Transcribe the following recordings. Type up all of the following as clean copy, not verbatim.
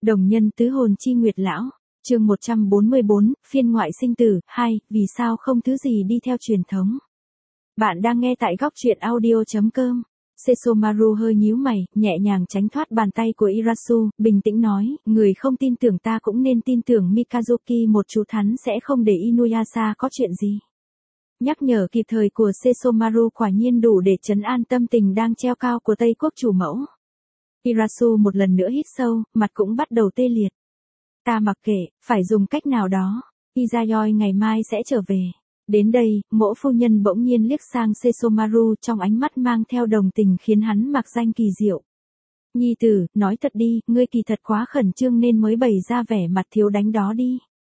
Đồng nhân tứ hồn chi nguyệt lão, chương 144, phiên ngoại sinh tử, 2, vì sao không thứ gì đi theo truyền thống. Bạn đang nghe tại góc truyện audio.com. Sesomaru hơi nhíu mày, nhẹ nhàng tránh thoát bàn tay của Irasu, bình tĩnh nói, người không tin tưởng ta cũng nên tin tưởng Mikazuki một chú thắn sẽ không để Inuyasha có chuyện gì. Nhắc nhở kịp thời của Sesomaru quả nhiên đủ để trấn an tâm tình đang treo cao của Tây Quốc chủ mẫu. Irasu một lần nữa hít sâu, mặt cũng bắt đầu tê liệt. Ta mặc kệ, phải dùng cách nào đó, Izayoi ngày mai sẽ trở về. Đến đây, mỗ phu nhân bỗng nhiên liếc sang Sesomaru trong ánh mắt mang theo đồng tình khiến hắn mặc danh kỳ diệu. Nhi tử, nói thật đi, ngươi kỳ thật quá khẩn trương nên mới bày ra vẻ mặt thiếu đánh đó đi.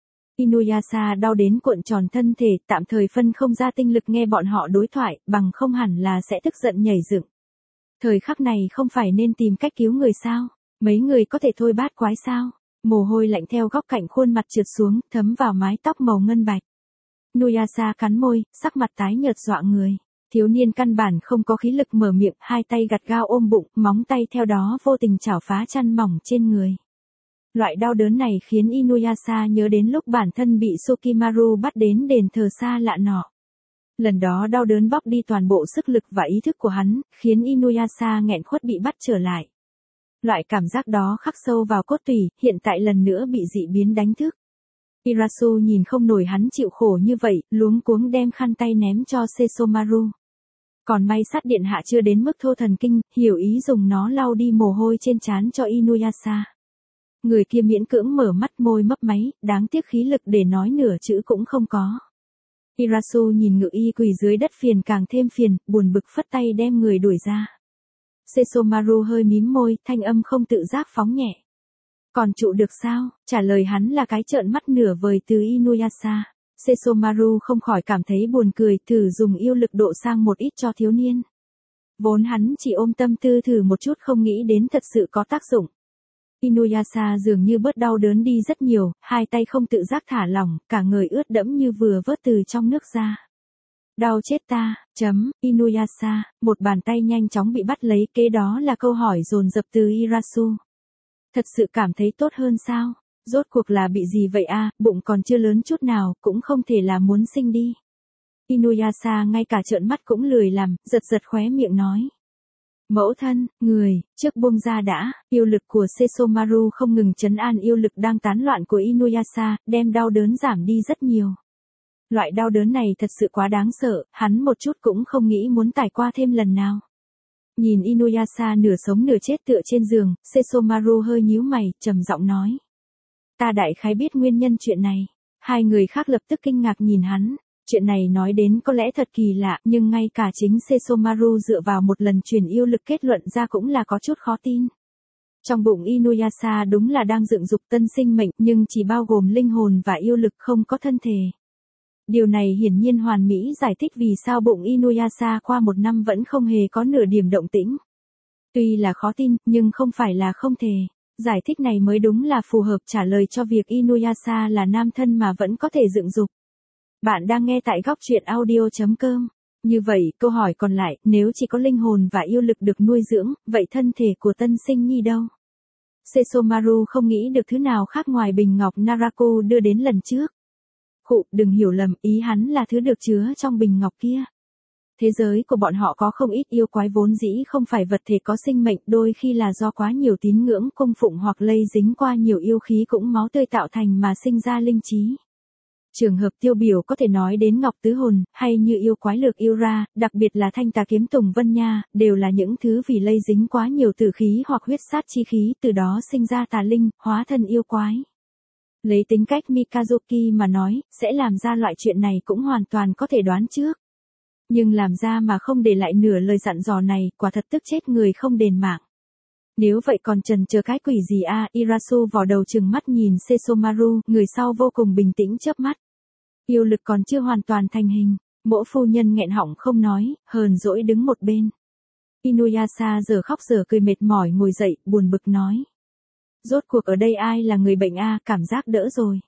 Inuyasha đau đến cuộn tròn thân thể, tạm thời phân không ra tinh lực nghe bọn họ đối thoại, bằng không hẳn là sẽ tức giận nhảy dựng. Thời khắc này không phải nên tìm cách cứu người sao? Mấy người có thể thôi bát quái sao? Mồ hôi lạnh theo góc cạnh khuôn mặt trượt xuống, thấm vào mái tóc màu ngân bạch. Inuyasha cắn môi, sắc mặt tái nhợt dọa người. Thiếu niên căn bản không có khí lực mở miệng, hai tay gặt gao ôm bụng, móng tay theo đó vô tình chảo phá chăn mỏng trên người. Loại đau đớn này khiến Inuyasha nhớ đến lúc bản thân bị Sukimaru bắt đến đền thờ xa lạ nọ. Lần đó đau đớn bóc đi toàn bộ sức lực và ý thức của hắn, khiến Inuyasha nghẹn khuất bị bắt trở lại. Loại cảm giác đó khắc sâu vào cốt tủy, hiện tại lần nữa bị dị biến đánh thức. Irasu nhìn không nổi hắn chịu khổ như vậy, luống cuống đem khăn tay ném cho Sesomaru. Còn may sát điện hạ chưa đến mức thô thần kinh, hiểu ý dùng nó lau đi mồ hôi trên trán cho Inuyasha. Người kia miễn cưỡng mở mắt, môi mấp máy, đáng tiếc khí lực để nói nửa chữ cũng không có. Irasu nhìn ngự y quỳ dưới đất phiền càng thêm phiền, buồn bực phất tay đem người đuổi ra. Sesomaru hơi mím môi, thanh âm không tự giác phóng nhẹ. Còn trụ được sao? Trả lời hắn là cái trợn mắt nửa vời từ Inuyasha. Sesomaru không khỏi cảm thấy buồn cười, thử dùng yêu lực độ sang một ít cho thiếu niên. Vốn hắn chỉ ôm tâm tư thử một chút không nghĩ đến thật sự có tác dụng. Inuyasha dường như bớt đau đớn đi rất nhiều, hai tay không tự giác thả lỏng, cả người ướt đẫm như vừa vớt từ trong nước ra. Đau chết ta, Inuyasha, một bàn tay nhanh chóng bị bắt lấy, kế đó là câu hỏi dồn dập từ Irasu. Thật sự cảm thấy tốt hơn sao? Rốt cuộc là bị gì vậy a? Bụng còn chưa lớn chút nào, cũng không thể là muốn sinh đi. Inuyasha ngay cả trợn mắt cũng lười làm, giật giật khóe miệng nói. Mẫu thân, người, trước buông ra đã, yêu lực của Sesomaru không ngừng trấn an yêu lực đang tán loạn của Inuyasha, đem đau đớn giảm đi rất nhiều. Loại đau đớn này thật sự quá đáng sợ, hắn một chút cũng không nghĩ muốn trải qua thêm lần nào. Nhìn Inuyasha nửa sống nửa chết tựa trên giường, Sesomaru hơi nhíu mày, trầm giọng nói. Ta đại khái biết nguyên nhân chuyện này. Hai người khác lập tức kinh ngạc nhìn hắn. Chuyện này nói đến có lẽ thật kỳ lạ, nhưng ngay cả chính Sesomaru dựa vào một lần truyền yêu lực kết luận ra cũng là có chút khó tin. Trong bụng Inuyasha đúng là đang dựng dục tân sinh mệnh, nhưng chỉ bao gồm linh hồn và yêu lực, không có thân thể. Điều này hiển nhiên hoàn mỹ giải thích vì sao bụng Inuyasha qua một năm vẫn không hề có nửa điểm động tĩnh. Tuy là khó tin, nhưng không phải là không thể. Giải thích này mới đúng là phù hợp trả lời cho việc Inuyasha là nam thân mà vẫn có thể dựng dục. Bạn đang nghe tại góc truyện audio.com. Như vậy, câu hỏi còn lại, nếu chỉ có linh hồn và yêu lực được nuôi dưỡng, vậy thân thể của tân sinh nhi đâu? Sesomaru không nghĩ được thứ nào khác ngoài bình ngọc Naraku đưa đến lần trước. Đừng hiểu lầm, ý hắn là thứ được chứa trong bình ngọc kia. Thế giới của bọn họ có không ít yêu quái vốn dĩ không phải vật thể có sinh mệnh, đôi khi là do quá nhiều tín ngưỡng cung phụng hoặc lây dính qua nhiều yêu khí cũng máu tươi tạo thành mà sinh ra linh trí. Trường hợp tiêu biểu có thể nói đến Ngọc Tứ Hồn, hay như yêu quái lược yêu ra, đặc biệt là Thanh Tà Kiếm Tùng Vân Nha, đều là những thứ vì lây dính quá nhiều tử khí hoặc huyết sát chi khí, từ đó sinh ra tà linh, hóa thân yêu quái. Lấy tính cách Mikazuki mà nói, sẽ làm ra loại chuyện này cũng hoàn toàn có thể đoán trước. Nhưng làm ra mà không để lại nửa lời dặn dò này, quả thật tức chết người không đền mạng. Nếu vậy còn chần chờ cái quỷ gì a? Irasu vò đầu trừng mắt nhìn Sesomaru, người sau vô cùng bình tĩnh chớp mắt. Yêu lực còn chưa hoàn toàn thành hình, mỗ phu nhân nghẹn họng không nói, hờn dỗi đứng một bên. Inuyasha giờ khóc giờ cười mệt mỏi ngồi dậy, buồn bực nói. Rốt cuộc ở đây ai là người bệnh a? Cảm giác đỡ rồi.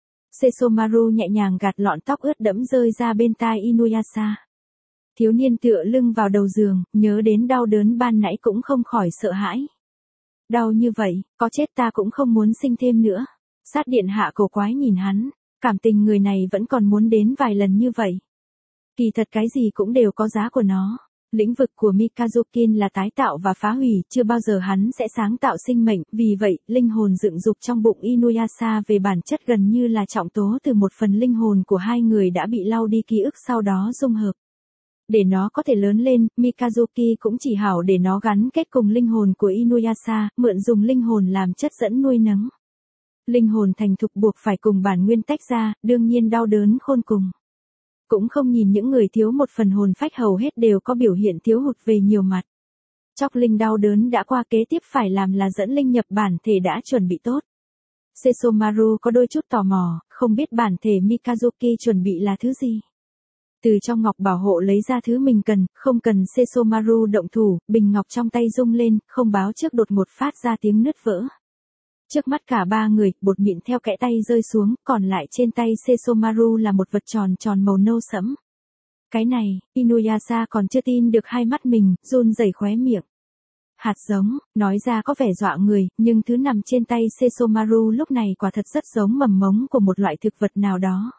Sesomaru nhẹ nhàng gạt lọn tóc ướt đẫm rơi ra bên tai Inuyasha. Thiếu niên tựa lưng vào đầu giường, nhớ đến đau đớn ban nãy cũng không khỏi sợ hãi. Đau như vậy, có chết ta cũng không muốn sinh thêm nữa. Sát điện hạ cổ quái nhìn hắn, cảm tình người này vẫn còn muốn đến vài lần như vậy. Kỳ thật cái gì cũng đều có giá của nó. Lĩnh vực của Mikazukin là tái tạo và phá hủy, chưa bao giờ hắn sẽ sáng tạo sinh mệnh, vì vậy, linh hồn dựng dục trong bụng Inuyasha về bản chất gần như là trọng tố từ một phần linh hồn của hai người đã bị lau đi ký ức sau đó dung hợp. Để nó có thể lớn lên, Mikazuki cũng chỉ hảo để nó gắn kết cùng linh hồn của Inuyasha, mượn dùng linh hồn làm chất dẫn nuôi nấng. Linh hồn thành thục buộc phải cùng bản nguyên tách ra, đương nhiên đau đớn khôn cùng. Cũng không nhìn những người thiếu một phần hồn phách hầu hết đều có biểu hiện thiếu hụt về nhiều mặt. Chóc linh đau đớn đã qua, kế tiếp phải làm là dẫn linh nhập bản thể đã chuẩn bị tốt. Sesomaru có đôi chút tò mò, không biết bản thể Mikazuki chuẩn bị là thứ gì. Từ trong ngọc bảo hộ lấy ra thứ mình cần, không cần Sesomaru động thủ, bình ngọc trong tay rung lên, không báo trước đột ngột phát ra tiếng nứt vỡ. Trước mắt cả ba người, bột mịn theo kẽ tay rơi xuống, còn lại trên tay Sesomaru là một vật tròn tròn màu nâu sẫm. Cái này, Inuyasha còn chưa tin được hai mắt mình, run rẩy khóe miệng. Hạt giống, nói ra có vẻ dọa người, nhưng thứ nằm trên tay Sesomaru lúc này quả thật rất giống mầm mống của một loại thực vật nào đó.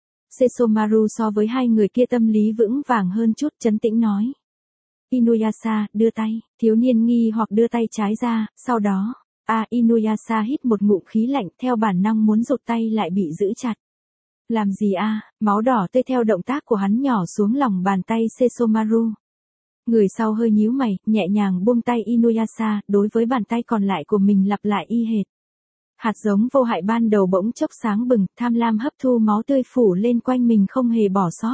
Sesomaru so với hai người kia tâm lý vững vàng hơn chút, trấn tĩnh nói. Inuyasha, đưa tay, thiếu niên nghi hoặc đưa tay trái ra, sau đó, Inuyasha hít một ngụm khí lạnh, theo bản năng muốn rụt tay lại bị giữ chặt. Làm gì máu đỏ tươi theo động tác của hắn nhỏ xuống lòng bàn tay Sesomaru. Người sau hơi nhíu mày, nhẹ nhàng buông tay Inuyasha, đối với bàn tay còn lại của mình lặp lại y hệt. Hạt giống vô hại ban đầu bỗng chốc sáng bừng, tham lam hấp thu máu tươi phủ lên quanh mình không hề bỏ sót.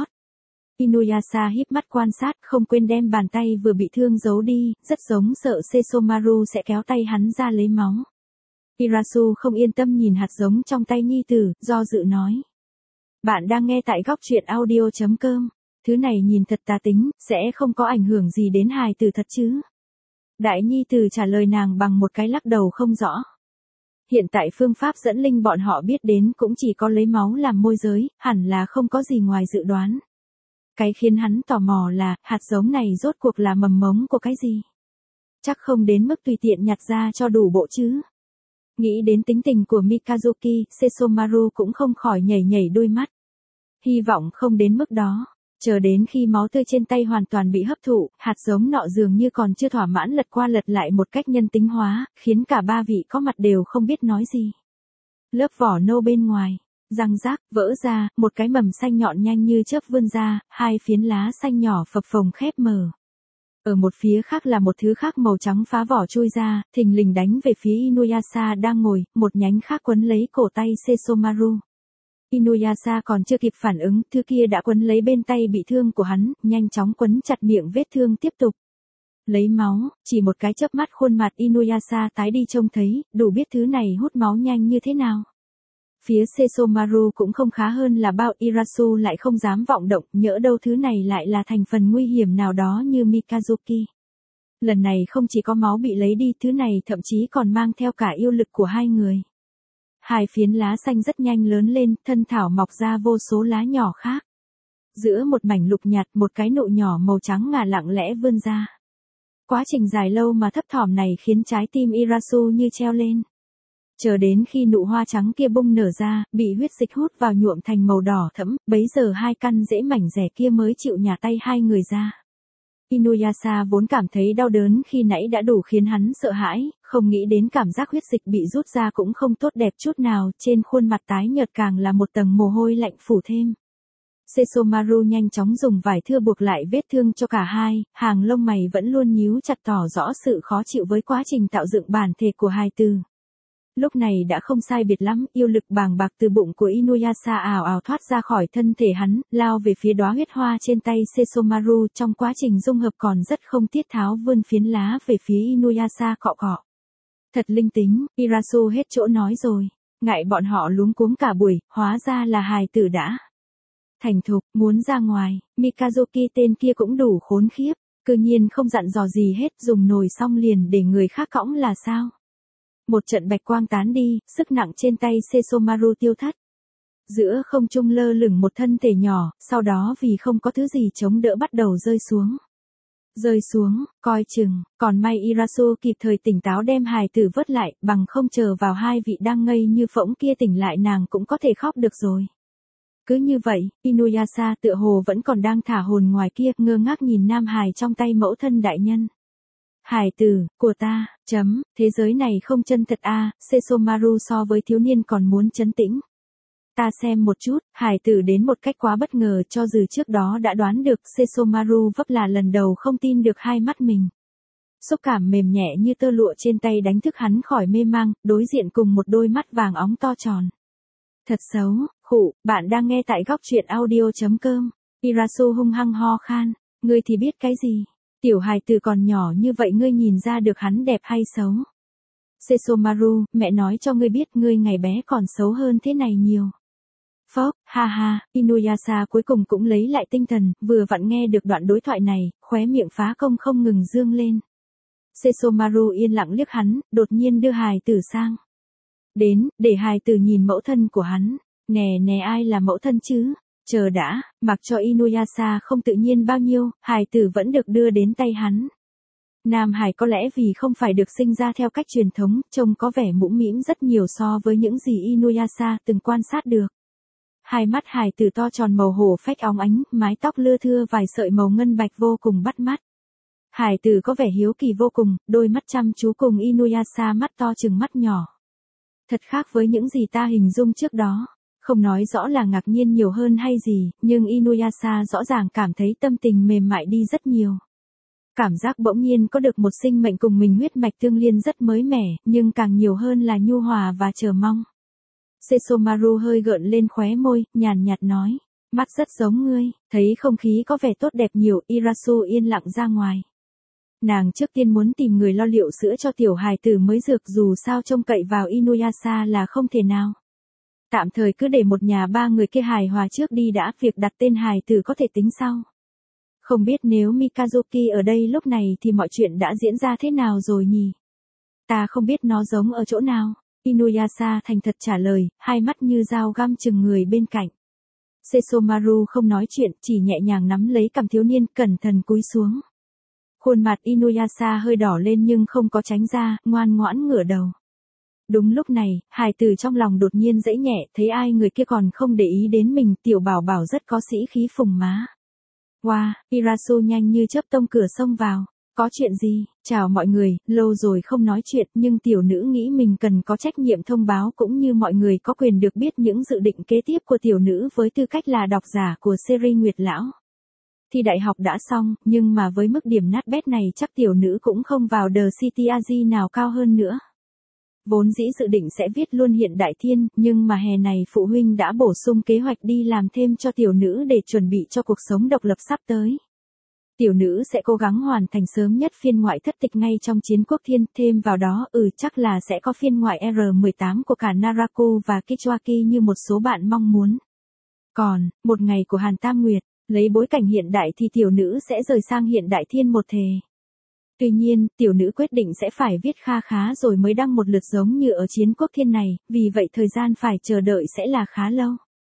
Inuyasha híp mắt quan sát, không quên đem bàn tay vừa bị thương giấu đi, rất giống sợ Sesomaru sẽ kéo tay hắn ra lấy máu. Irasu không yên tâm nhìn hạt giống trong tay nhi tử, do dự nói. Bạn đang nghe tại góc truyện audio.com. Thứ này nhìn thật tà tính, sẽ không có ảnh hưởng gì đến hài tử thật chứ? Đại nhi tử trả lời nàng bằng một cái lắc đầu không rõ. Hiện tại phương pháp dẫn linh bọn họ biết đến cũng chỉ có lấy máu làm môi giới, hẳn là không có gì ngoài dự đoán. Cái khiến hắn tò mò là, hạt giống này rốt cuộc là mầm mống của cái gì? Chắc không đến mức tùy tiện nhặt ra cho đủ bộ chứ. Nghĩ đến tính tình của Mikazuki, Sesomaru cũng không khỏi nhảy nhảy đôi mắt. Hy vọng không đến mức đó. Chờ đến khi máu tươi trên tay hoàn toàn bị hấp thụ, hạt giống nọ dường như còn chưa thỏa mãn lật qua lật lại một cách nhân tính hóa, khiến cả ba vị có mặt đều không biết nói gì. Lớp vỏ nâu bên ngoài, răng rác, vỡ ra, một cái mầm xanh nhọn nhanh như chớp vươn ra, hai phiến lá xanh nhỏ phập phồng khép mờ. Ở một phía khác là một thứ khác màu trắng phá vỏ chui ra, thình lình đánh về phía Inuyasha đang ngồi, một nhánh khác quấn lấy cổ tay Sesomaru. Inuyasha còn chưa kịp phản ứng, thứ kia đã quấn lấy bên tay bị thương của hắn, nhanh chóng quấn chặt miệng vết thương tiếp tục. Lấy máu, chỉ một cái chớp mắt khuôn mặt Inuyasha tái đi trông thấy, đủ biết thứ này hút máu nhanh như thế nào. Phía Sesomaru cũng không khá hơn là bao, Irasu lại không dám vọng động, nhỡ đâu thứ này lại là thành phần nguy hiểm nào đó như Mikazuki. Lần này không chỉ có máu bị lấy đi, thứ này thậm chí còn mang theo cả yêu lực của hai người. Hai phiến lá xanh rất nhanh lớn lên, thân thảo mọc ra vô số lá nhỏ khác. Giữa một mảnh lục nhạt, một cái nụ nhỏ màu trắng ngà lặng lẽ vươn ra. Quá trình dài lâu mà thấp thỏm này khiến trái tim Irasu như treo lên. Chờ đến khi nụ hoa trắng kia bung nở ra, bị huyết dịch hút vào nhuộm thành màu đỏ thẫm, bấy giờ hai căn rễ mảnh rẻ kia mới chịu nhả tay hai người ra. Inuyasha vốn cảm thấy đau đớn khi nãy đã đủ khiến hắn sợ hãi, không nghĩ đến cảm giác huyết dịch bị rút ra cũng không tốt đẹp chút nào, trên khuôn mặt tái nhợt càng là một tầng mồ hôi lạnh phủ thêm. Sesomaru nhanh chóng dùng vải thưa buộc lại vết thương cho cả hai, hàng lông mày vẫn luôn nhíu chặt tỏ rõ sự khó chịu với quá trình tạo dựng bản thể của hài tử. Lúc này đã không sai biệt lắm, yêu lực bàng bạc từ bụng của Inuyasha ào ào thoát ra khỏi thân thể hắn, lao về phía đóa huyết hoa trên tay Sesomaru, trong quá trình dung hợp còn rất không tiết tháo vươn phiến lá về phía Inuyasha cọ cọ. Thật linh tính, Irasu hết chỗ nói rồi, ngại bọn họ luống cuống cả buổi, hóa ra là hài tử đã thành thục, muốn ra ngoài. Mikazuki tên kia cũng đủ khốn khiếp, cư nhiên không dặn dò gì hết, dùng nồi xong liền để người khác cõng là sao? Một trận bạch quang tán đi, sức nặng trên tay Sesomaru tiêu thất. Giữa không trung lơ lửng một thân thể nhỏ, sau đó vì không có thứ gì chống đỡ bắt đầu rơi xuống. rơi xuống, coi chừng, còn may Irasu kịp thời tỉnh táo đem hài tử vớt lại, bằng không chờ vào hai vị đang ngây như phỗng kia tỉnh lại nàng cũng có thể khóc được rồi. Cứ như vậy, Inuyasha tựa hồ vẫn còn đang thả hồn ngoài kia, ngơ ngác nhìn nam hài trong tay mẫu thân đại nhân. Hài tử, của ta, thế giới này không chân thật a. Sesomaru so với thiếu niên còn muốn trấn tĩnh. Ta xem một chút, hài tử đến một cách quá bất ngờ cho dù trước đó đã đoán được Sesomaru vấp là lần đầu không tin được hai mắt mình. Xúc cảm mềm nhẹ như tơ lụa trên tay đánh thức hắn khỏi mê mang, đối diện cùng một đôi mắt vàng óng to tròn. Thật xấu, khụ, bạn đang nghe tại góc truyện audio.com. Irasu hung hăng ho khan, ngươi thì biết cái gì? Tiểu hài tử còn nhỏ như vậy ngươi nhìn ra được hắn đẹp hay xấu? Sesomaru, mẹ nói cho ngươi biết ngươi ngày bé còn xấu hơn thế này nhiều. Phốc, ha ha, Inuyasha cuối cùng cũng lấy lại tinh thần, vừa vặn nghe được đoạn đối thoại này, khóe miệng phá công không ngừng dương lên. Sesomaru yên lặng liếc hắn, đột nhiên đưa hài tử sang. Đến, để hài tử nhìn mẫu thân của hắn. Nè ai là mẫu thân chứ? Chờ đã, mặc cho Inuyasha không tự nhiên bao nhiêu, hài tử vẫn được đưa đến tay hắn. Nam hài có lẽ vì không phải được sinh ra theo cách truyền thống, trông có vẻ mũm mĩm rất nhiều so với những gì Inuyasha từng quan sát được. Hai mắt hài tử to tròn màu hổ phách óng ánh, mái tóc lưa thưa vài sợi màu ngân bạch vô cùng bắt mắt. Hài tử có vẻ hiếu kỳ vô cùng, đôi mắt chăm chú cùng Inuyasha mắt to chừng mắt nhỏ. Thật khác với những gì ta hình dung trước đó. Không nói rõ là ngạc nhiên nhiều hơn hay gì, nhưng Inuyasha rõ ràng cảm thấy tâm tình mềm mại đi rất nhiều. Cảm giác bỗng nhiên có được một sinh mệnh cùng mình huyết mạch tương liên rất mới mẻ, nhưng càng nhiều hơn là nhu hòa và chờ mong. Sesomaru hơi gợn lên khóe môi, nhàn nhạt nói. Mắt rất giống ngươi, thấy không khí có vẻ tốt đẹp nhiều, Irasu yên lặng ra ngoài. Nàng trước tiên muốn tìm người lo liệu sữa cho tiểu hài tử mới dược dù sao trông cậy vào Inuyasha là không thể nào. Tạm thời cứ để một nhà ba người kia hài hòa trước đi đã, việc đặt tên hài tử có thể tính sau. Không biết nếu Mikazuki ở đây lúc này thì mọi chuyện đã diễn ra thế nào rồi nhỉ? Ta không biết nó giống ở chỗ nào. Inuyasha thành thật trả lời, hai mắt như dao găm chừng người bên cạnh. Sesomaru không nói chuyện, chỉ nhẹ nhàng nắm lấy cằm thiếu niên, cẩn thận cúi xuống. Khuôn mặt Inuyasha hơi đỏ lên nhưng không có tránh ra, ngoan ngoãn ngửa đầu. Đúng lúc này, hài tử trong lòng đột nhiên dãy nhẹ, thấy ai người kia còn không để ý đến mình, tiểu bảo bảo rất có sĩ khí phùng má. Wow, Irasu nhanh như chớp tông cửa xông vào. Có chuyện gì? Chào mọi người, lâu rồi không nói chuyện, nhưng tiểu nữ nghĩ mình cần có trách nhiệm thông báo cũng như mọi người có quyền được biết những dự định kế tiếp của tiểu nữ với tư cách là độc giả của series Nguyệt Lão. Thi đại học đã xong, nhưng mà với mức điểm nát bét này chắc tiểu nữ cũng không vào The City AZ nào cao hơn nữa. Vốn dĩ dự định sẽ viết luôn Hiện Đại Thiên, nhưng mà hè này phụ huynh đã bổ sung kế hoạch đi làm thêm cho tiểu nữ để chuẩn bị cho cuộc sống độc lập sắp tới. Tiểu nữ sẽ cố gắng hoàn thành sớm nhất phiên ngoại thất tịch ngay trong Chiến Quốc Thiên, thêm vào đó chắc là sẽ có phiên ngoại R18 của cả Naraku và Kichwaki như một số bạn mong muốn. Còn, một ngày của Hàn Tam Nguyệt, lấy bối cảnh hiện đại thì tiểu nữ sẽ rời sang Hiện Đại Thiên một thề. Tuy nhiên, tiểu nữ quyết định sẽ phải viết kha khá rồi mới đăng một lượt giống như ở Chiến Quốc Thiên này, vì vậy thời gian phải chờ đợi sẽ là khá lâu.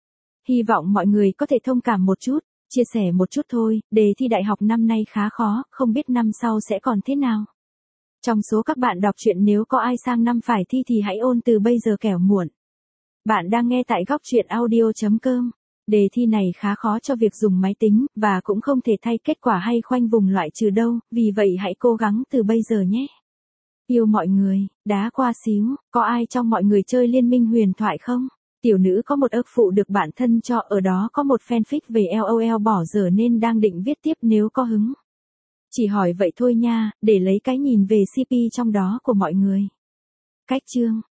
Hy vọng mọi người có thể thông cảm một chút, chia sẻ một chút thôi, đề thi đại học năm nay khá khó, không biết năm sau sẽ còn thế nào. Trong số các bạn đọc truyện nếu có ai sang năm phải thi thì hãy ôn từ bây giờ kẻo muộn. Bạn đang nghe tại góc truyện audio.com. Đề thi này khá khó cho việc dùng máy tính, và cũng không thể thay kết quả hay khoanh vùng loại trừ đâu, vì vậy hãy cố gắng từ bây giờ nhé. Yêu mọi người, đá qua xíu, có ai trong mọi người chơi Liên minh huyền thoại không? Tiểu nữ có một ức phụ được bạn thân cho, ở đó có một fanfic về LOL bỏ dở nên đang định viết tiếp nếu có hứng. Chỉ hỏi vậy thôi nha, để lấy cái nhìn về CP trong đó của mọi người. Cách chương